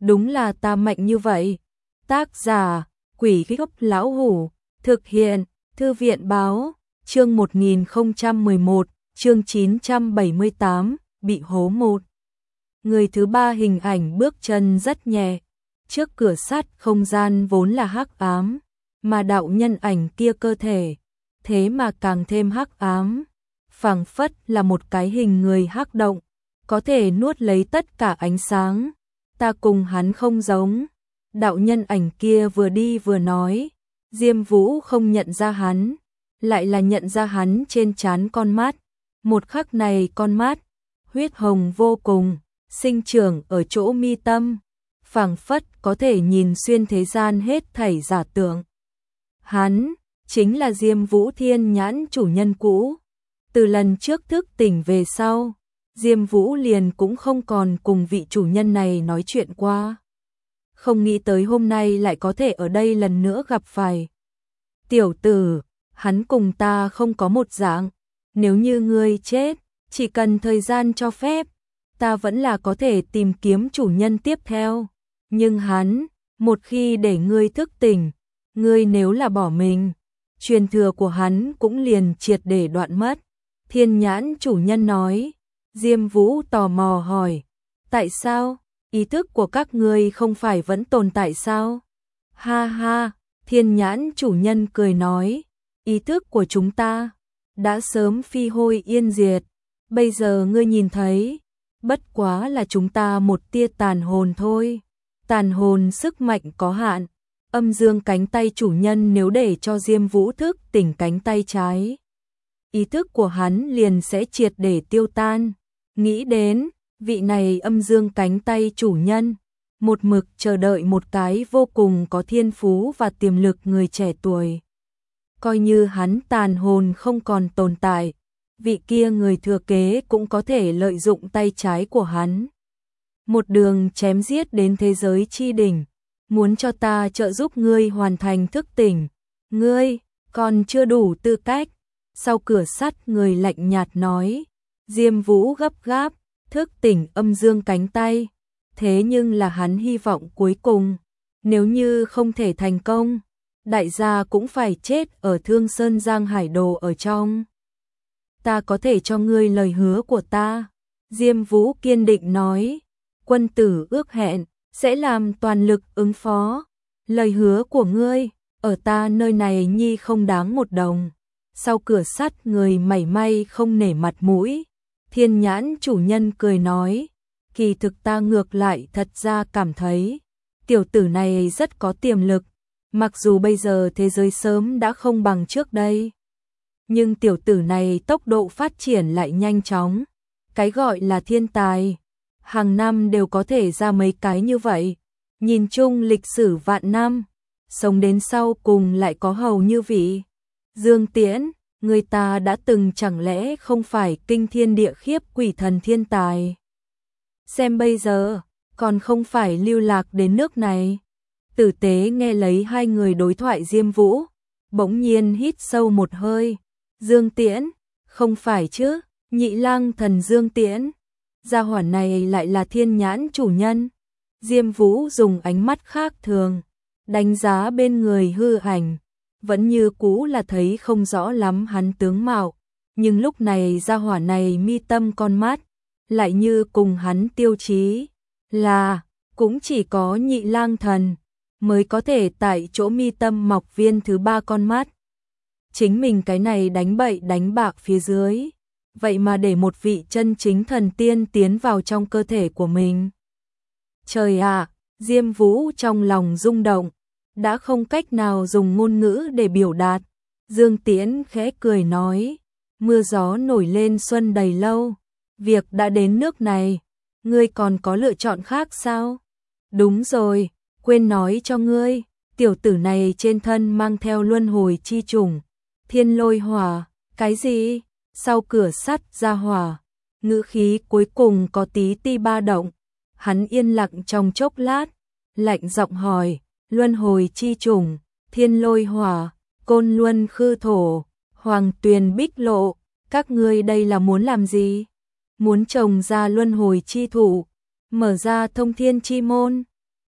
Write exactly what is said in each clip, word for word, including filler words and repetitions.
đúng là ta mạnh như vậy. Tác giả, Quỷ Gốc Lão Hủ, thực hiện, Thư viện Báo, chương một nghìn không trăm mười một, chương chín trăm bảy mươi tám, bị hố một. Người thứ ba hình ảnh bước chân rất nhẹ, trước cửa sắt không gian vốn là hắc ám, mà đạo nhân ảnh kia cơ thể, thế mà càng thêm hắc ám, phảng phất là một cái hình người hắc động, có thể nuốt lấy tất cả ánh sáng. Ta cùng hắn không giống. Đạo nhân ảnh kia vừa đi vừa nói, Diêm Vũ không nhận ra hắn, lại là nhận ra hắn trên trán con mắt. Một khắc này con mắt, huyết hồng vô cùng, sinh trưởng ở chỗ mi tâm, phảng phất có thể nhìn xuyên thế gian hết thảy giả tưởng. Hắn, chính là Diêm Vũ Thiên Nhãn chủ nhân cũ. Từ lần trước thức tỉnh về sau, Diêm Vũ liền cũng không còn cùng vị chủ nhân này nói chuyện qua. Không nghĩ tới hôm nay lại có thể ở đây lần nữa gặp phải. Tiểu tử, hắn cùng ta không có một dạng, nếu như ngươi chết, chỉ cần thời gian cho phép, ta vẫn là có thể tìm kiếm chủ nhân tiếp theo. Nhưng hắn, một khi để ngươi thức tỉnh, ngươi nếu là bỏ mình, truyền thừa của hắn cũng liền triệt để đoạn mất. Thiên Nhãn chủ nhân nói. Diêm Vũ tò mò hỏi, tại sao? Ý thức của các ngươi không phải vẫn tồn tại sao? Ha ha, Thiên Nhãn chủ nhân cười nói, ý thức của chúng ta đã sớm phi hôi yên diệt, bây giờ ngươi nhìn thấy, bất quá là chúng ta một tia tàn hồn thôi. Tàn hồn sức mạnh có hạn, âm dương cánh tay chủ nhân nếu để cho Diêm Vũ thức tỉnh cánh tay trái, ý thức của hắn liền sẽ triệt để tiêu tan. Nghĩ đến, vị này âm dương cánh tay chủ nhân, một mực chờ đợi một cái vô cùng có thiên phú và tiềm lực người trẻ tuổi. Coi như hắn tàn hồn không còn tồn tại, vị kia người thừa kế cũng có thể lợi dụng tay trái của hắn. Một đường chém giết đến thế giới chi đỉnh, muốn cho ta trợ giúp ngươi hoàn thành thức tỉnh. Ngươi, còn chưa đủ tư cách. Sau cửa sắt người lạnh nhạt nói. Diêm Vũ gấp gáp, thức tỉnh âm dương cánh tay. Thế nhưng là hắn hy vọng cuối cùng, nếu như không thể thành công, đại gia cũng phải chết ở Thương Sơn Giang Hải Đồ ở trong. Ta có thể cho ngươi lời hứa của ta. Diêm Vũ kiên định nói. Quân tử ước hẹn, sẽ làm toàn lực ứng phó. Lời hứa của ngươi, ở ta nơi này nhi không đáng một đồng. Sau cửa sắt người mảy may không nể mặt mũi. Thiên Nhãn chủ nhân cười nói, kỳ thực ta ngược lại thật ra cảm thấy, tiểu tử này rất có tiềm lực, mặc dù bây giờ thế giới sớm đã không bằng trước đây. Nhưng tiểu tử này tốc độ phát triển lại nhanh chóng, cái gọi là thiên tài, hàng năm đều có thể ra mấy cái như vậy, nhìn chung lịch sử vạn năm, sống đến sau cùng lại có hầu như vị. Dương Tiễn, người ta đã từng chẳng lẽ không phải kinh thiên địa khiếp quỷ thần thiên tài. Xem bây giờ, còn không phải lưu lạc đến nước này. Tử tế nghe lấy hai người đối thoại Diêm Vũ, bỗng nhiên hít sâu một hơi. Dương Tiễn, không phải chứ, Nhị Lang Thần Dương Tiễn. Gia hỏa này lại là Thiên Nhãn chủ nhân. Diêm Vũ dùng ánh mắt khác thường, đánh giá bên người hư ảnh. Vẫn như cũ là thấy không rõ lắm hắn tướng mạo, nhưng lúc này gia hỏa này mi tâm con mắt, lại như cùng hắn tiêu chí, là, cũng chỉ có Nhị Lang Thần, mới có thể tại chỗ mi tâm mọc viên thứ ba con mắt. Chính mình cái này đánh bậy đánh bạc phía dưới, vậy mà để một vị chân chính thần tiên tiến vào trong cơ thể của mình. Trời ạ, Diêm Vũ trong lòng rung động. Đã không cách nào dùng ngôn ngữ để biểu đạt. Dương Tiễn khẽ cười nói, mưa gió nổi lên xuân đầy lâu, việc đã đến nước này, ngươi còn có lựa chọn khác sao? Đúng rồi, quên nói cho ngươi, tiểu tử này trên thân mang theo luân hồi chi trùng, thiên lôi hỏa. Cái gì? Sau cửa sắt ra hỏa, ngữ khí cuối cùng có tí ti ba động. Hắn yên lặng trong chốc lát, lạnh giọng hỏi, luân hồi chi trùng, thiên lôi hỏa, côn luân khư thổ, hoàng tuyền bích lộ, các ngươi đây là muốn làm gì? Muốn trồng ra luân hồi chi thủ, mở ra thông thiên chi môn.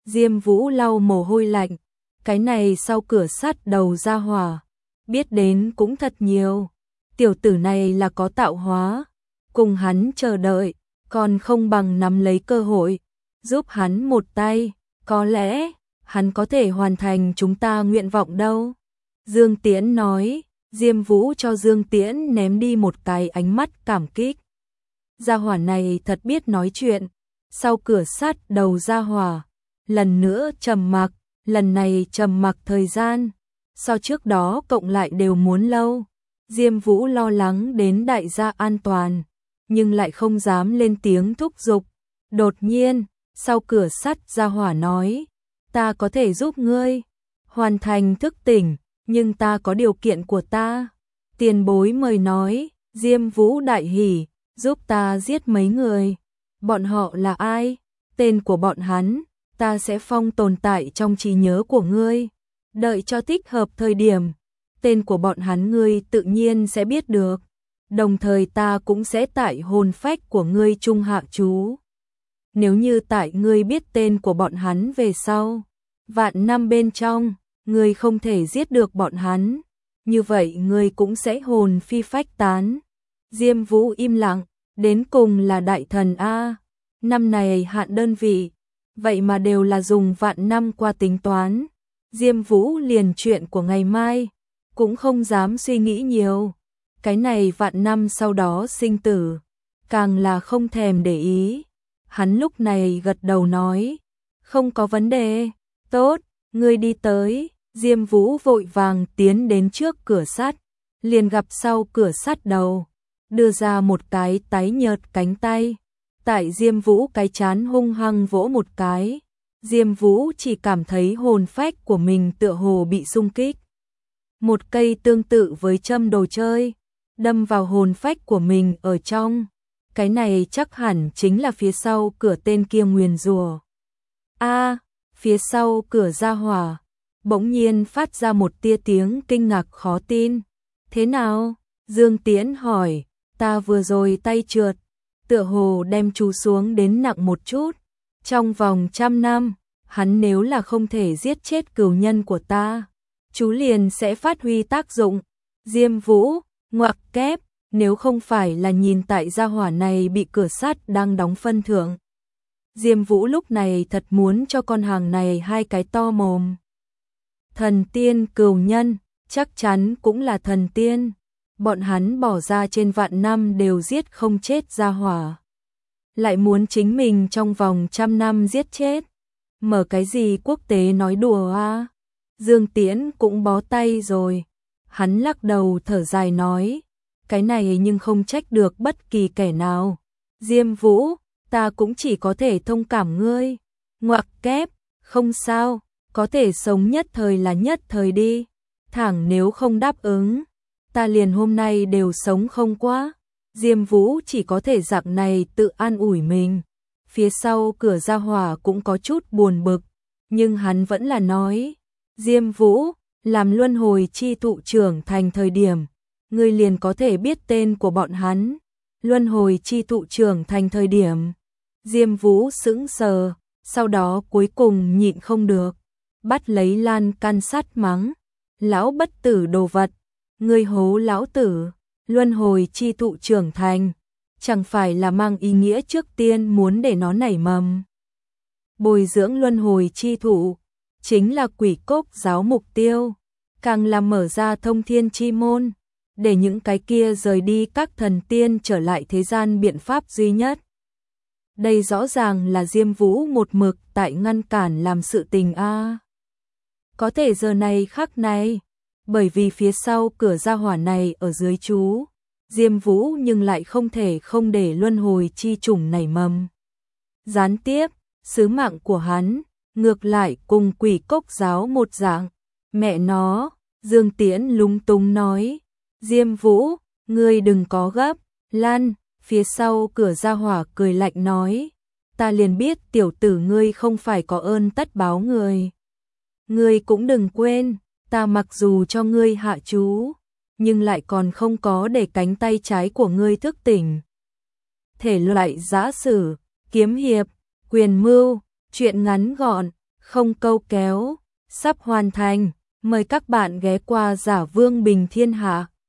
Diêm Vũ lau mồ hôi lạnh, cái này sau cửa sắt đầu ra hỏa, biết đến cũng thật nhiều. Tiểu tử này là có tạo hóa, cùng hắn chờ đợi, còn không bằng nắm lấy cơ hội, giúp hắn một tay, có lẽ hắn có thể hoàn thành chúng ta nguyện vọng đâu. Dương Tiễn nói, Diêm Vũ cho Dương Tiễn ném đi một cái ánh mắt cảm kích. Gia hỏa này thật biết nói chuyện. Sau cửa sắt đầu gia hỏa, lần nữa trầm mặc, lần này trầm mặc thời gian, so trước đó cộng lại đều muốn lâu. Diêm Vũ lo lắng đến đại gia an toàn, nhưng lại không dám lên tiếng thúc giục. Đột nhiên, sau cửa sắt gia hỏa nói, ta có thể giúp ngươi hoàn thành thức tỉnh, nhưng ta có điều kiện của ta. Tiền bối mời nói. Diêm Vũ đại hỉ, giúp ta giết mấy người. Bọn họ là ai? Tên của bọn hắn, ta sẽ phong tồn tại trong trí nhớ của ngươi. Đợi cho thích hợp thời điểm, tên của bọn hắn ngươi tự nhiên sẽ biết được. Đồng thời ta cũng sẽ tại hồn phách của ngươi trung hạ chú. Nếu như tại ngươi biết tên của bọn hắn về sau, vạn năm bên trong, ngươi không thể giết được bọn hắn, như vậy ngươi cũng sẽ hồn phi phách tán. Diêm Vũ im lặng, đến cùng là đại thần A, năm này hạn đơn vị, vậy mà đều là dùng vạn năm qua tính toán. Diêm Vũ liền chuyện của ngày mai, cũng không dám suy nghĩ nhiều, cái này vạn năm sau đó sinh tử, càng là không thèm để ý. Hắn lúc này gật đầu nói, không có vấn đề, tốt, ngươi đi tới. Diêm Vũ vội vàng tiến đến trước cửa sắt, liền gặp sau cửa sắt đầu, đưa ra một cái tái nhợt cánh tay, tại Diêm Vũ cái chán hung hăng vỗ một cái. Diêm Vũ chỉ cảm thấy hồn phách của mình tựa hồ bị xung kích. Một cây tương tự với châm đồ chơi, đâm vào hồn phách của mình ở trong. Cái này chắc hẳn chính là phía sau cửa tên kia nguyền rủa. A, phía sau cửa gia hỏa, bỗng nhiên phát ra một tia tiếng kinh ngạc khó tin. Thế nào? Dương Tiễn hỏi, ta vừa rồi tay trượt, tựa hồ đem chú xuống đến nặng một chút. Trong vòng trăm năm, hắn nếu là không thể giết chết cửu nhân của ta, chú liền sẽ phát huy tác dụng. Diêm Vũ, ngoặc kép, nếu không phải là nhìn tại gia hỏa này bị cửa sắt đang đóng phân thượng. Diêm Vũ lúc này thật muốn cho con hàng này hai cái to mồm. Thần tiên cửu nhân, chắc chắn cũng là thần tiên. Bọn hắn bỏ ra trên vạn năm đều giết không chết gia hỏa, lại muốn chính mình trong vòng trăm năm giết chết. Mở cái gì quốc tế nói đùa à? Dương Tiễn cũng bó tay rồi. Hắn lắc đầu thở dài nói, cái này nhưng không trách được bất kỳ kẻ nào. Diêm Vũ, ta cũng chỉ có thể thông cảm ngươi. Ngoặc kép, không sao, có thể sống nhất thời là nhất thời đi. Thẳng nếu không đáp ứng, ta liền hôm nay đều sống không qua. Diêm Vũ chỉ có thể dạng này tự an ủi mình. Phía sau cửa gia hỏa cũng có chút buồn bực, nhưng hắn vẫn là nói, Diêm Vũ, làm luân hồi chi thụ trưởng thành thời điểm, ngươi liền có thể biết tên của bọn hắn. Luân hồi chi thụ trưởng thành thời điểm, Diêm Vũ sững sờ, sau đó cuối cùng nhịn không được, bắt lấy lan can sắt mắng, lão bất tử đồ vật, ngươi hố lão tử. Luân hồi chi thụ trưởng thành, chẳng phải là mang ý nghĩa trước tiên muốn để nó nảy mầm. Bồi dưỡng luân hồi chi thụ, chính là quỷ cốc giáo mục tiêu, càng là mở ra thông thiên chi môn, để những cái kia rời đi các thần tiên trở lại thế gian biện pháp duy nhất. Đây rõ ràng là Diêm Vũ một mực tại ngăn cản làm sự tình a. Có thể giờ này khắc này, bởi vì phía sau cửa gia hỏa này ở dưới chú, Diêm Vũ nhưng lại không thể không để luân hồi chi trùng nảy mầm. Gián tiếp, sứ mạng của hắn, ngược lại cùng quỷ cốc giáo một dạng. Mẹ nó, Dương Tiễn lúng túng nói, Diêm Vũ, ngươi đừng có gấp, lan. Phía sau cửa gia hỏa cười lạnh nói, ta liền biết tiểu tử ngươi không phải có ơn tất báo người. Ngươi cũng đừng quên, ta mặc dù cho ngươi hạ chú, nhưng lại còn không có để cánh tay trái của ngươi thức tỉnh. Thể loại giã sử, kiếm hiệp, quyền mưu, chuyện ngắn gọn, không câu kéo, sắp hoàn thành. Mời các bạn ghé qua Giả Vương Bình Thiên Hạ.